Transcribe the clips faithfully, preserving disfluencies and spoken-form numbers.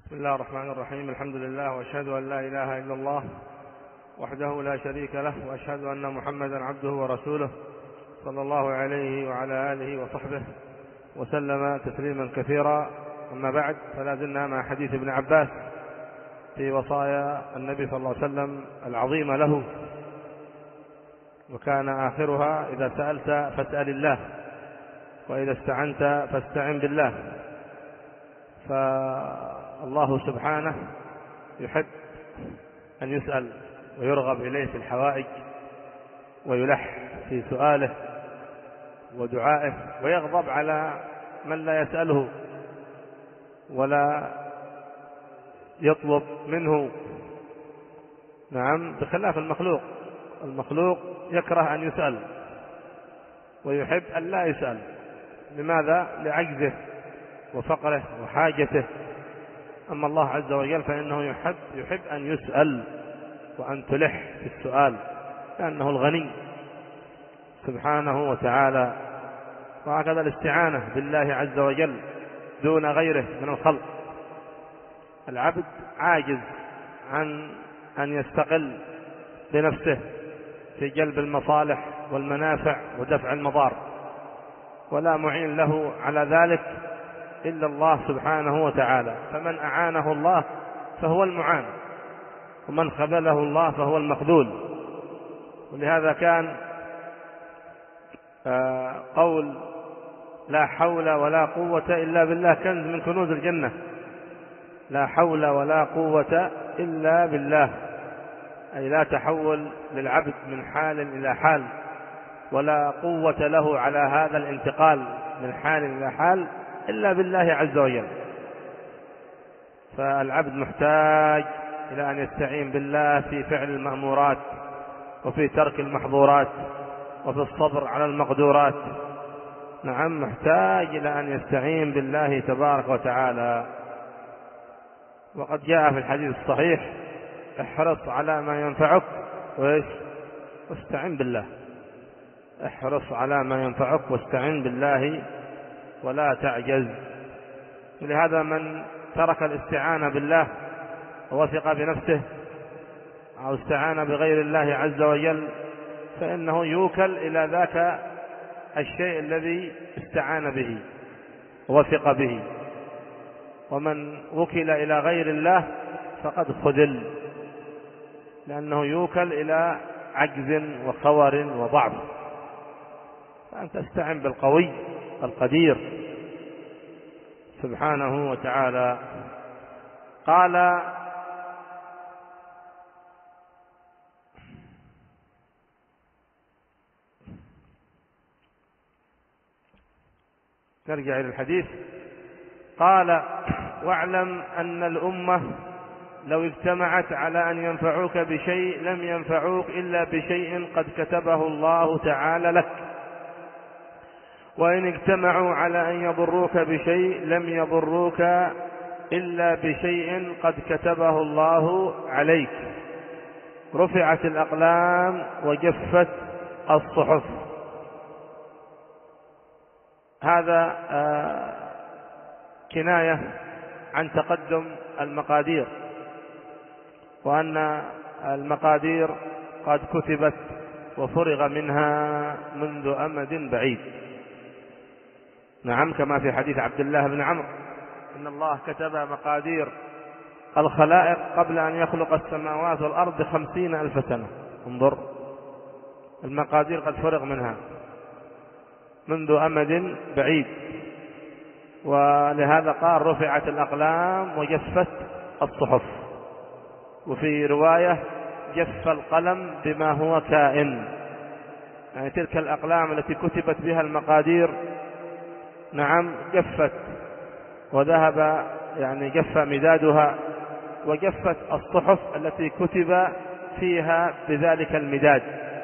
بسم الله الرحمن الرحيم. الحمد لله، وأشهد أن لا إله إلا الله وحده لا شريك له، وأشهد أن محمدا عبده ورسوله صلى الله عليه وعلى آله وصحبه وسلم تسليما كثيرا. أما بعد، فلا زلنا مع حديث ابن عباس في وصايا النبي صلى الله عليه وسلم العظيمة له، وكان آخرها: إذا سألت فاسأل الله، وإذا استعنت فاستعن بالله. فالله سبحانه يحب أن يسأل ويرغب إليه في الحوائج، ويلح في سؤاله ودعائه، ويغضب على من لا يسأله ولا يطلب منه. نعم، بخلاف المخلوق. المخلوق يكره أن يسأل ويحب أن لا يسأل. لماذا؟ لعجزه وفقره وحاجته. أما الله عز وجل فإنه يحب يحب أن يسأل وأن تلح في السؤال، لأنه الغني سبحانه وتعالى. وهكذا الاستعانة بالله عز وجل دون غيره من الخلق. العبد عاجز عن أن يستقل بنفسه في جلب المصالح والمنافع ودفع المضار، ولا معين له على ذلك إلا الله سبحانه وتعالى. فمن أعانه الله فهو المعان، ومن خذله الله فهو المخذول. ولهذا كان قول لا حول ولا قوة إلا بالله كنز من كنوز الجنة. لا حول ولا قوة إلا بالله، أي لا تحول للعبد من حال إلى حال، ولا قوة له على هذا الانتقال من حال إلى حال إلا بالله عز وجل. فالعبد محتاج إلى أن يستعين بالله في فعل المأمورات، وفي ترك المحظورات، وفي الصبر على المقدورات. نعم، محتاج إلى أن يستعين بالله تبارك وتعالى. وقد جاء في الحديث الصحيح: احرص على ما ينفعك وإيش؟ واستعن بالله. احرص على ما ينفعك واستعن بالله ولا تعجز. لهذا من ترك الاستعانة بالله ووثق بنفسه أو استعان بغير الله عز وجل، فإنه يوكل إلى ذاك الشيء الذي استعان به ووثق به. ومن وكل إلى غير الله فقد خذل، لأنه يوكل إلى عجز وخور وضعف. فأنت استعن بالقوي القدير سبحانه وتعالى. قال: نرجع إلى الحديث. قال: واعلم أن الأمة لو اجتمعت على أن ينفعوك بشيء لم ينفعوك إلا بشيء قد كتبه الله تعالى لك، وإن اجتمعوا على أن يضروك بشيء لم يضروك إلا بشيء قد كتبه الله عليك. رفعت الأقلام وجفت الصحف. هذا كناية عن تقدم المقادير، وأن المقادير قد كتبت وفرغ منها منذ أمد بعيد. نعم، كما في حديث عبد الله بن عمرو: إن الله كتب مقادير الخلائق قبل أن يخلق السماوات والأرض خمسين ألف سنة. انظر، المقادير قد فرغ منها منذ أمد بعيد. ولهذا قال: رفعت الأقلام وجفت الصحف. وفي رواية: جف القلم بما هو كائن. يعني تلك الأقلام التي كتبت بها المقادير، نعم، جفت وذهب، يعني جف مدادها، وجفت الصحف التي كتب فيها بذلك المداد.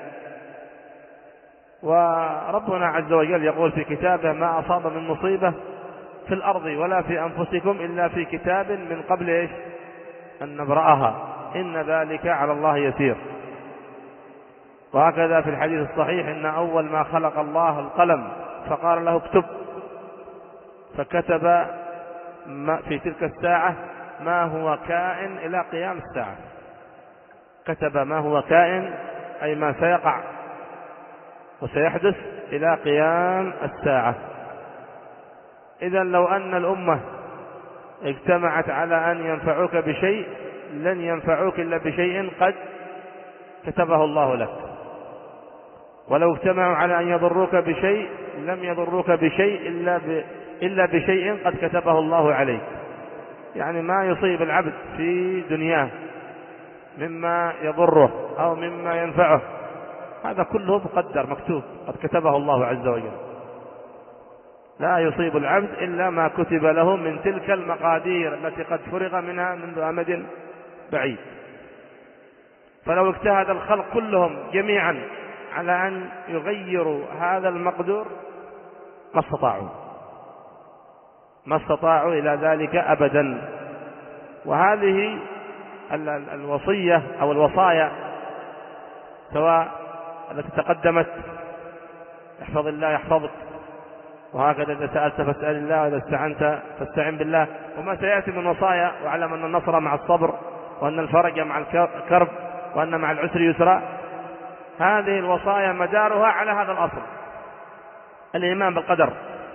وربنا عز وجل يقول في كتابه: ما أصاب من مصيبة في الأرض ولا في أنفسكم إلا في كتاب من قبل إيش؟ أن نبرأها، إن ذلك على الله يسير. وهكذا في الحديث الصحيح: إن أول ما خلق الله القلم فقال له اكتب، فكتب في تلك الساعة ما هو كائن إلى قيام الساعة، كتب ما هو كائن أي ما سيقع وسيحدث إلى قيام الساعة. إذن لو أن الأمة اجتمعت على أن ينفعوك بشيء لن ينفعوك إلا بشيء قد كتبه الله لك، ولو اجتمعوا على أن يضروك بشيء لم يضروك بشيء إلا, ب... إلا بشيء قد كتبه الله عليك. يعني ما يصيب العبد في دنياه مما يضره أو مما ينفعه هذا كله مقدر مكتوب قد كتبه الله عز وجل، لا يصيب العبد إلا ما كتب له من تلك المقادير التي قد فرغ منها منذ أمد بعيد. فلو اجتهد الخلق كلهم جميعا على أن يغيروا هذا المقدور ما استطاعوا ما استطاعوا إلى ذلك أبدا. وهذه الوصية أو الوصايا سواء التي تقدمت احفظ الله يحفظك، وهكذا إذا سألت فاسأل الله، وإذا استعنت فاستعن بالله، وما سيأتي من وصايا، واعلم أن النصر مع الصبر، وأن الفرج مع الكرب، وأن مع العسر يسرا. هذه الوصايا مدارها على هذا الأصل الإيمان بالقدر،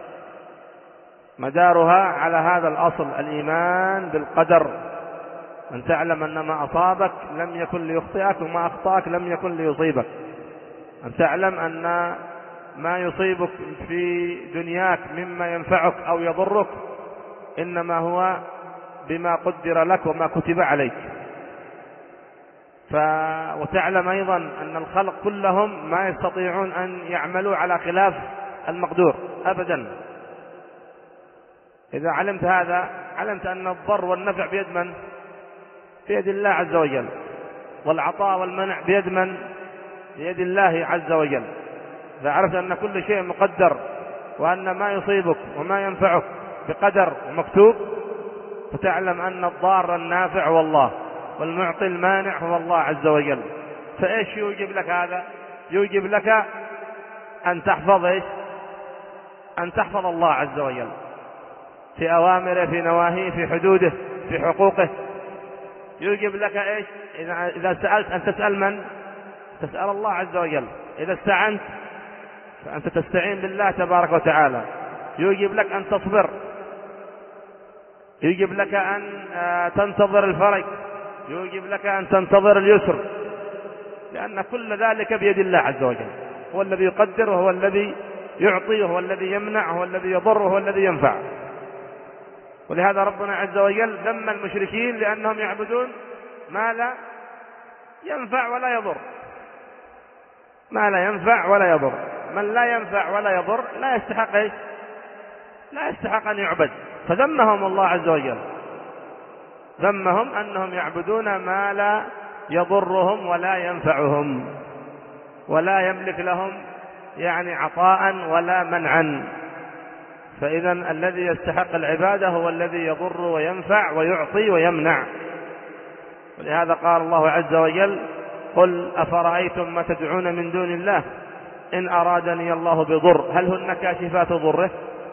مدارها على هذا الأصل الإيمان بالقدر، أن تعلم أن ما أصابك لم يكن ليخطئك وما أخطأك لم يكن ليصيبك، أن تعلم أن ما يصيبك في دنياك مما ينفعك أو يضرك إنما هو بما قدر لك وما كتب عليك. ف... وتعلم أيضا أن الخلق كلهم ما يستطيعون أن يعملوا على خلاف المقدور أبدا. إذا علمت هذا علمت أن الضر والنفع بيد من؟ بيد الله عز وجل، والعطاء والمنع بيد من؟ بيد الله عز وجل. إذا عرفت أن كل شيء مقدر وأن ما يصيبك وما ينفعك بقدر ومكتوب، فتعلم أن الضار النافع هو الله والمعطي المانع هو الله عز وجل. فإيش يوجب لك هذا؟ يوجب لك أن تحفظ إيش؟ أن تحفظ الله عز وجل في أوامره، في نواهيه، في حدوده، في حقوقه. يوجب لك إيش؟ إذا سألت أن تسأل من؟ تسأل الله عز وجل. إذا استعنت فأنت تستعين بالله تبارك وتعالى. يوجب لك أن تصبر، يوجب لك أن تنتظر الفرج، يوجب لك أن تنتظر اليسر، لأن كل ذلك بيد الله عز وجل. هو الذي يقدر وهو الذي يعطي وهو الذي يمنع وهو الذي يضر وهو الذي ينفع. ولهذا ربنا عز وجل ذم المشركين لأنهم يعبدون ما لا ينفع ولا يضر، ما لا ينفع ولا يضر. من لا ينفع ولا يضر لا يستحق إيش؟ لا يستحق أن يعبد. فذمهم الله عز وجل، ذمهم أنهم يعبدون ما لا يضرهم ولا ينفعهم ولا يملك لهم يعني عطاء ولا منعا. فإذا الذي يستحق العبادة هو الذي يضر وينفع ويعطي ويمنع. ولهذا قال الله عز وجل قل أفرأيتم ما تدعون من دون الله إن أرادني الله بضر هل هن كاشفات ضره؟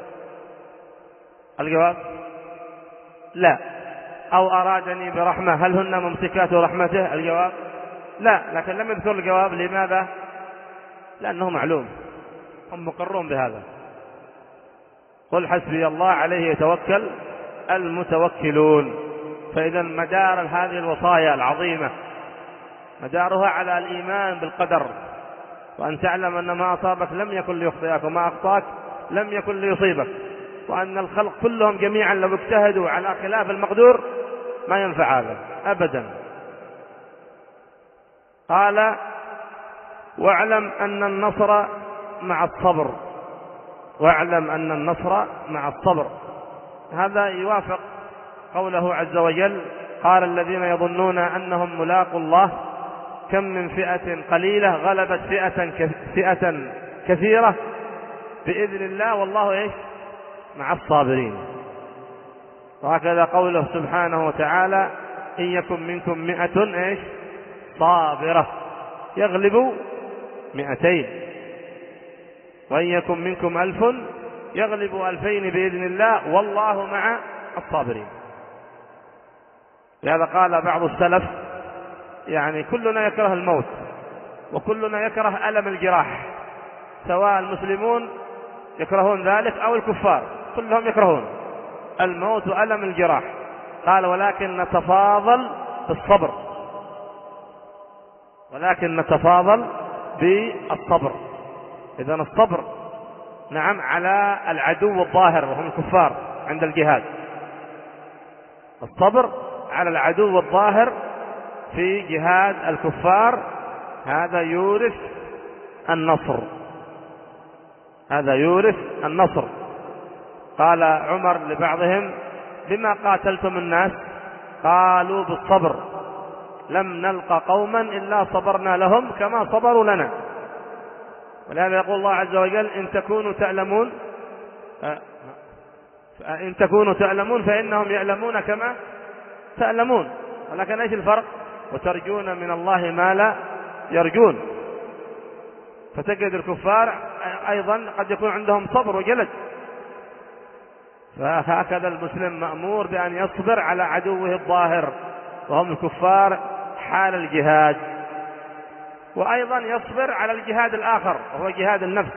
الجواب لا. أو أرادني برحمة هل هن ممسكات رحمته؟ الجواب لا. لكن لم يذكر الجواب. لماذا؟ لأنه معلوم، هم مقرون بهذا. قل حسبي الله عليه يتوكل المتوكلون. فإذا مدار هذه الوصايا العظيمة مدارها على الإيمان بالقدر، وأن تعلم أن ما أصابك لم يكن ليخطئك وما أخطأك لم يكن ليصيبك، وأن الخلق كلهم جميعا لو اجتهدوا على خلاف المقدور ما ينفع هذا أبدا. قال واعلم أن النصر مع الصبر، واعلم أن النصر مع الصبر. هذا يوافق قوله عز وجل قال الذين يظنون أنهم ملاقوا الله كم من فئة قليلة غلبت فئة فئة كثيرة بإذن الله والله إيش؟ مع الصابرين. وهكذا قوله سبحانه وتعالى إن يكن منكم مئة إيش؟ صابرة يغلبوا مئتين، وإن يكن منكم ألف يغلبوا ألفين بإذن الله والله مع الصابرين. لهذا قال بعض السلف يعني كلنا يكره الموت وكلنا يكره ألم الجراح، سواء المسلمون يكرهون ذلك أو الكفار، كلهم يكرهون الموت وألم الجراح. قال ولكن نتفاضل بالصبر، ولكن نتفاضل بالصبر. إذن الصبر نعم على العدو الظاهر وهم الكفار عند الجهاد، الصبر على العدو الظاهر في جهاد الكفار هذا يورث النصر، هذا يورث النصر. قال عمر لبعضهم بما قاتلتم الناس؟ قالوا بالصبر، لم نلق قوما إلا صبرنا لهم كما صبروا لنا. ولهذا يقول الله عز وجل إن تكونوا تعلمون إن تكونوا تعلمون فإنهم يعلمون كما تعلمون. ولكن ايش الفرق؟ وترجون من الله ما لا يرجون. فتجد الكفار أيضا قد يكون عندهم صبر وجلد، فهكذا المسلم مأمور بأن يصبر على عدوه الظاهر وهم الكفار حال الجهاد، وأيضا يصبر على الجهاد الآخر وهو جهاد النفس،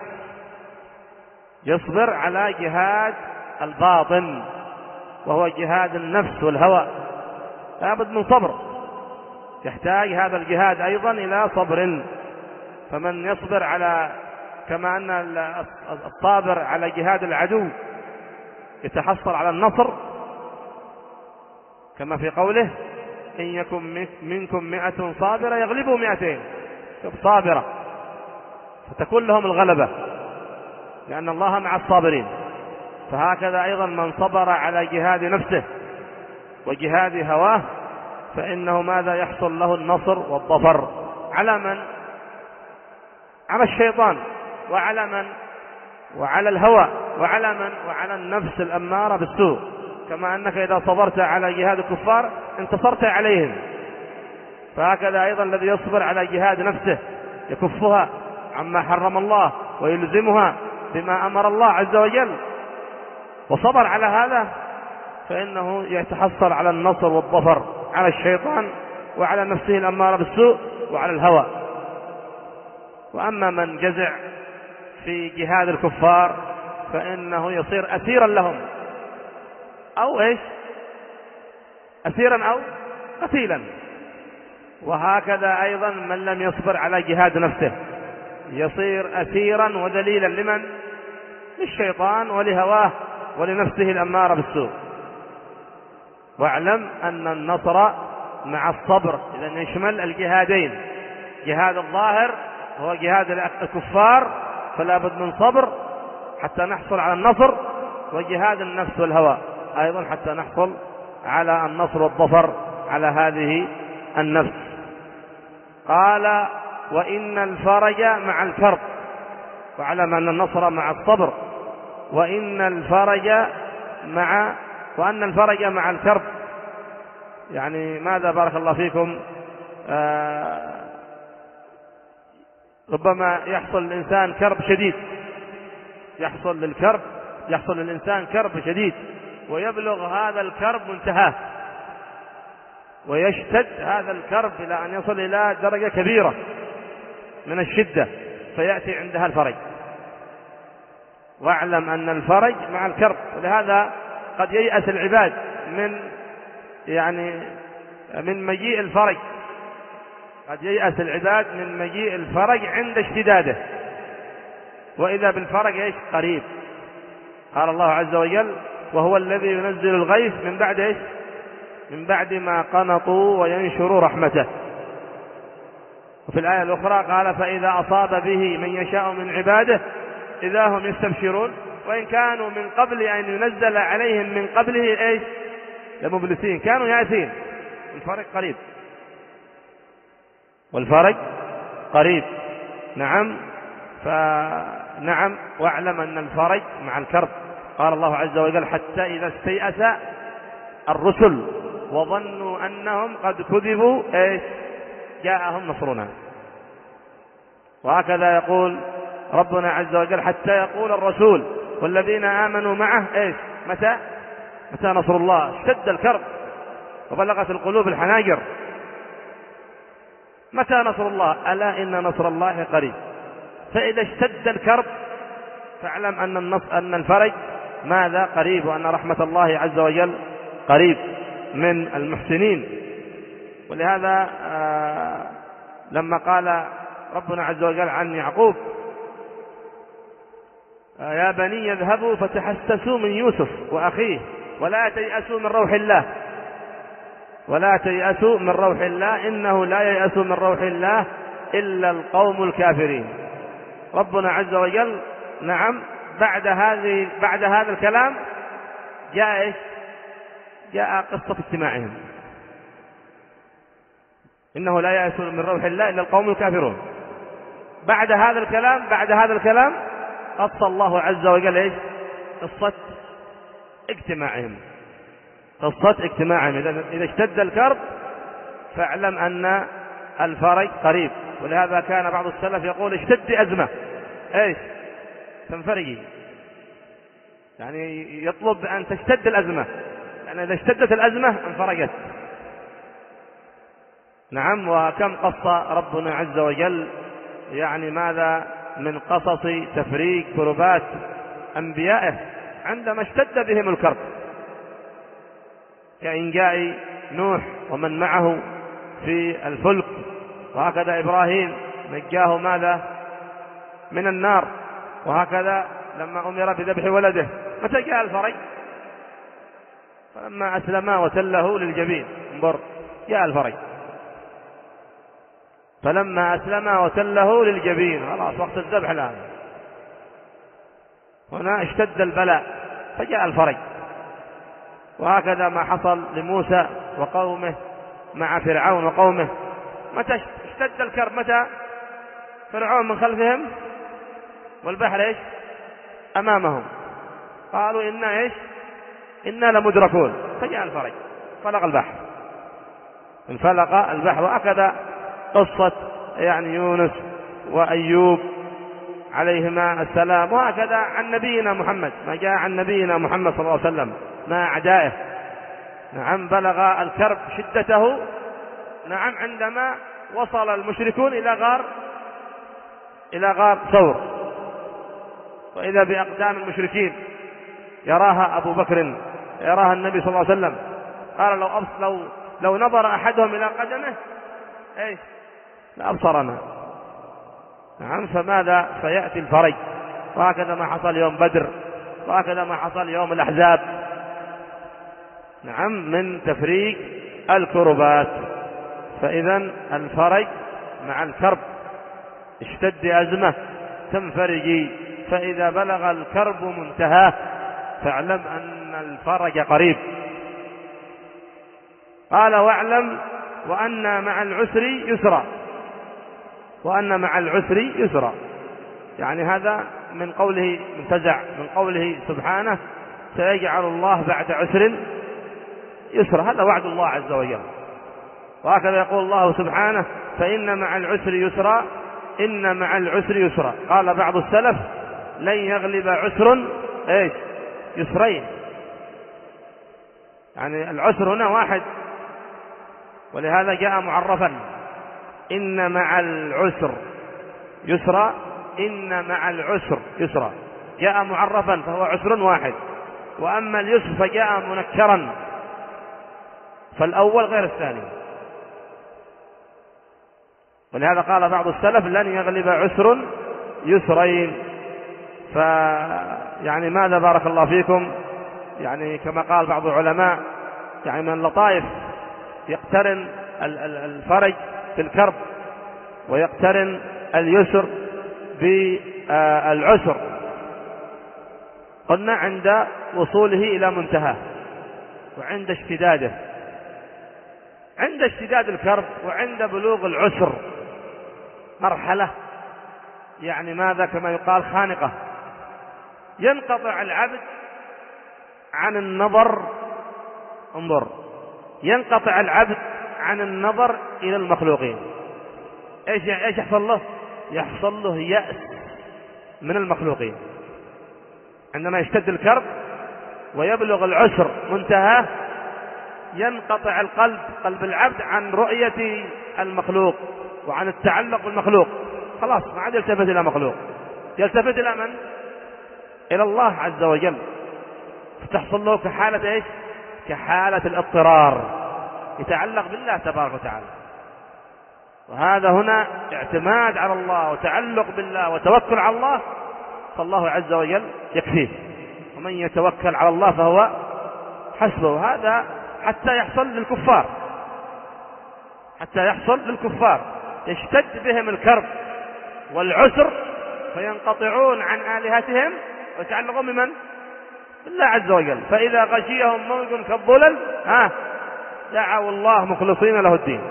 يصبر على جهاد الباطن وهو جهاد النفس والهوى، لابد من صبر، يحتاج هذا الجهاد أيضا إلى صبر. فمن يصبر على كما أن الصابر على جهاد العدو يتحصل على النصر، كما في قوله إن يكن منكم مئة صابرة يغلبوا مئتين، صابرة فتكون لهم الغلبة لأن الله مع الصابرين. فهكذا أيضا من صبر على جهاد نفسه وجهاد هواه فإنه ماذا يحصل له النصر والظفر. على من؟ على الشيطان، وعلى من؟ وعلى الهوى، وعلى من؟ وعلى النفس الأمارة بالسوء. كما أنك إذا صبرت على جهاد الكفار انتصرت عليهم، فهكذا أيضا الذي يصبر على جهاد نفسه يكفها عما حرم الله ويلزمها بما أمر الله عز وجل وصبر على هذا فإنه يتحصل على النصر والظفر على الشيطان وعلى نفسه الأمارة بالسوء وعلى الهوى. وأما من جزع في جهاد الكفار فإنه يصير أسيرا لهم، أو إيش؟ أسيرا أو قتيلا. وهكذا أيضا من لم يصبر على جهاد نفسه يصير أسيرا وذليلا لمن؟ للشيطان ولهواه ولنفسه الأمارة بالسوء. واعلم أن النصر مع الصبر، إذن يشمل الجهادين، جهاد الظاهر هو جهاد الكفار فلا بد من صبر حتى نحصل على النصر، وجهاد النفس والهوى أيضا حتى نحصل على النصر والظفر على هذه النفس. قال وإن الفرج مع الكرب، واعلم أن النصر مع الصبر، وإن الفرج مع وأن الفرج مع الكرب. يعني ماذا بارك الله فيكم؟ آه ربما يحصل للإنسان كرب شديد، يحصل للكرب يحصل للإنسان كرب شديد ويبلغ هذا الكرب منتهاه ويشتد هذا الكرب إلى أن يصل إلى درجة كبيرة من الشدة فيأتي عندها الفرج. واعلم أن الفرج مع الكرب. ولهذا قد ييأس العباد من يعني من مجيء الفرج، قد ييأس العباد من مجيء الفرج عند اشتداده، وإذا بالفرج ايش؟ قريب. قال الله عز وجل وهو الذي ينزل الغيث من بعد ايش؟ من بعد ما قنطوا وينشر رحمته. وفي الآية الأخرى قال فإذا أصاب به من يشاء من عباده إذا هم يستبشرون وإن كانوا من قبل أن ينزل عليهم من قبله ايش؟ لمبلسين، كانوا يأتين. الفرج قريب، والفرج قريب. نعم فنعم واعلم أن الفرج مع الكرب. قال الله عز وجل حتى إذا استيأس الرسل وظنوا أنهم قد كذبوا إيش؟ جاءهم نصرنا. وهكذا يقول ربنا عز وجل حتى يقول الرسول والذين آمنوا معه إيش؟ متى؟ متى نصر الله؟ اشتد الكرب وبلغت القلوب الحناجر. متى نصر الله؟ ألا إن نصر الله قريب. فإذا اشتد الكرب فاعلم أن النصر أن الفرج ماذا؟ قريب، وأن رحمة الله عز وجل قريب من المحسنين. ولهذا آه لما قال ربنا عز وجل عن يعقوب آه يا بني اذهبوا فتحسسوا من يوسف وأخيه ولا تيأسوا من روح الله ولا تيأسوا من روح الله إنه لا ييأس من روح الله إلا القوم الكافرين. ربنا عز وجل نعم بعد هذه بعد هذا الكلام جاء إيش؟ جاء قصة اجتماعهم، إنه لا ييأس من روح الله إلا القوم الكافرون. بعد هذا الكلام بعد هذا الكلام قص الله عز وجل إيش؟ قصة اجتماعهم قصة اجتماعهم إذا اشتد الكرب فاعلم أن الفرج قريب. ولهذا كان بعض السلف يقول اشتد أزمة ايش؟ تنفرجي، يعني يطلب أن تشتد الأزمة، يعني إذا اشتدت الأزمة انفرجت. نعم. وكم قص ربنا عز وجل يعني ماذا من قصص تفريج كربات أنبيائه عندما اشتد بهم الكرب، كإنجاء نوح ومن معه في الفلك، وهكذا إبراهيم نجاه ماذا من النار، وهكذا لما أمر بذبح ولده متى جاء الفرج؟ فلما أسلما وتله للجبين انظر جاء الفرج، فلما أسلما وتله للجبين خلاص وقت الذبح الآن، هنا اشتد البلاء فجاء الفرج. وهكذا ما حصل لموسى وقومه مع فرعون وقومه، متى اشتد الكرب؟ متى؟ فرعون من خلفهم والبحر ايش؟ امامهم، قالوا إنا ايش؟ إنا لمدركون، فجاء الفرج فلق البحر انفلق البحر. وهكذا قصة يعني يونس وأيوب عليهما السلام، وهكذا عن نبينا محمد ما جاء عن نبينا محمد صلى الله عليه وسلم مع أعدائه. نعم بلغ الكرب شدته نعم عندما وصل المشركون إلى غار إلى غار ثور، وإذا بأقدام المشركين يراها أبو بكر يراها النبي صلى الله عليه وسلم، قال لو لو لو نظر أحدهم إلى قدمه ايش لأبصرنا. نعم. فماذا؟ فيأتي الفرج. وهكذا ما حصل يوم بدر، وهكذا ما حصل يوم الأحزاب. نعم من تفريج الكربات. فإذا الفرج مع الكرب، اشتد أزمة تنفرجي، فإذا بلغ الكرب منتهاه فاعلم أن الفرج قريب. قال واعلم وأن مع العسر يسرا، وأن مع العسر يسرا، يعني هذا من قوله منتزع من قوله سبحانه سيجعل الله بعد عسر يسرا، هذا وعد الله عز وجل. وهكذا يقول الله سبحانه فإن مع العسر يسرا إن مع العسر يسرا. قال بعض السلف لن يغلب عسر ايش؟ يسرين، يعني العسر هنا واحد، ولهذا جاء معرفا إن مع العسر يسرا إن مع العسر يسرا، جاء معرفا فهو عسر واحد. وأما اليسر فجاء منكرا، فالأول غير الثاني. ولهذا قال بعض السلف لن يغلب عسر يسرين. فيعني ماذا بارك الله فيكم، يعني كما قال بعض العلماء يعني من اللطائف يقترن الفرج بالكرب ويقترن اليسر بالعسر. قلنا عند وصوله إلى منتهى وعند اشتداده، عند اشتداد الكرب وعند بلوغ العسر مرحلة يعني ماذا كما يقال خانقة، ينقطع العبد عن النظر انظر ينقطع العبد عن النظر إلى المخلوقين. ايش ايش يحصل له؟ يحصل له يأس من المخلوقين عندما يشتد الكرب ويبلغ العسر منتهى، ينقطع القلب قلب العبد عن رؤية المخلوق وعن التعلق بالمخلوق، خلاص ما عاد يلتفت إلى مخلوق، يلتفت إلى من؟ إلى الله عز وجل، فتحصل له كحالة إيش؟ كحالة الاضطرار، يتعلق بالله تبارك وتعالى. وهذا هنا اعتماد على الله وتعلق بالله وتوكل على الله، فالله عز وجل يكفيه، ومن يتوكل على الله فهو حسبه. هذا حتى يحصل للكفار، حتى يحصل للكفار يشتد بهم الكرب والعسر فينقطعون عن آلهتهم ويتعلقون بمن؟ بالله عز وجل. فإذا غشيهم موج كالظلل ها دعوا الله مخلصين له الدين،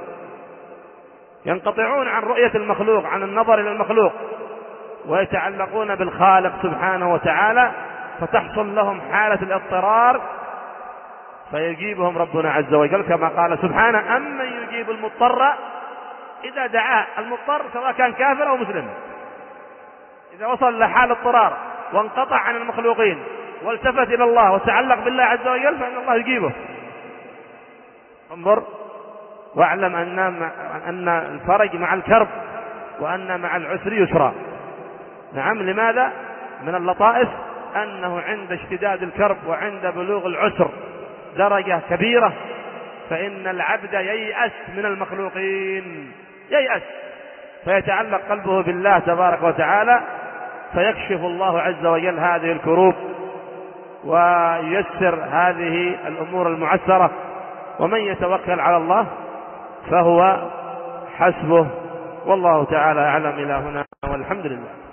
ينقطعون عن رؤية المخلوق، عن النظر إلى المخلوق، ويتعلقون بالخالق سبحانه وتعالى، فتحصل لهم حالة الاضطرار فيجيبهم ربنا عز وجل كما قال سبحانه: أمن يجيب المضطر إذا دعاه. المضطر سواء كان كافر أو مسلم، إذا وصل لحال اضطرار وانقطع عن المخلوقين والتفت إلى الله وتعلق بالله عز وجل فإن الله يجيبه. انظر واعلم أن أن الفرج مع الكرب وأن مع العسر يسرا. نعم، لماذا؟ من اللطائف أنه عند اشتداد الكرب وعند بلوغ العسر درجة كبيرة فإن العبد ييأس من المخلوقين، ييأس، فيتعلق قلبه بالله تبارك وتعالى، فيكشف الله عز وجل هذه الكروب وييسر هذه الأمور المعسرة. ومن يتوكل على الله فهو حسبه، والله تعالى أعلم. إلى هنا والحمد لله.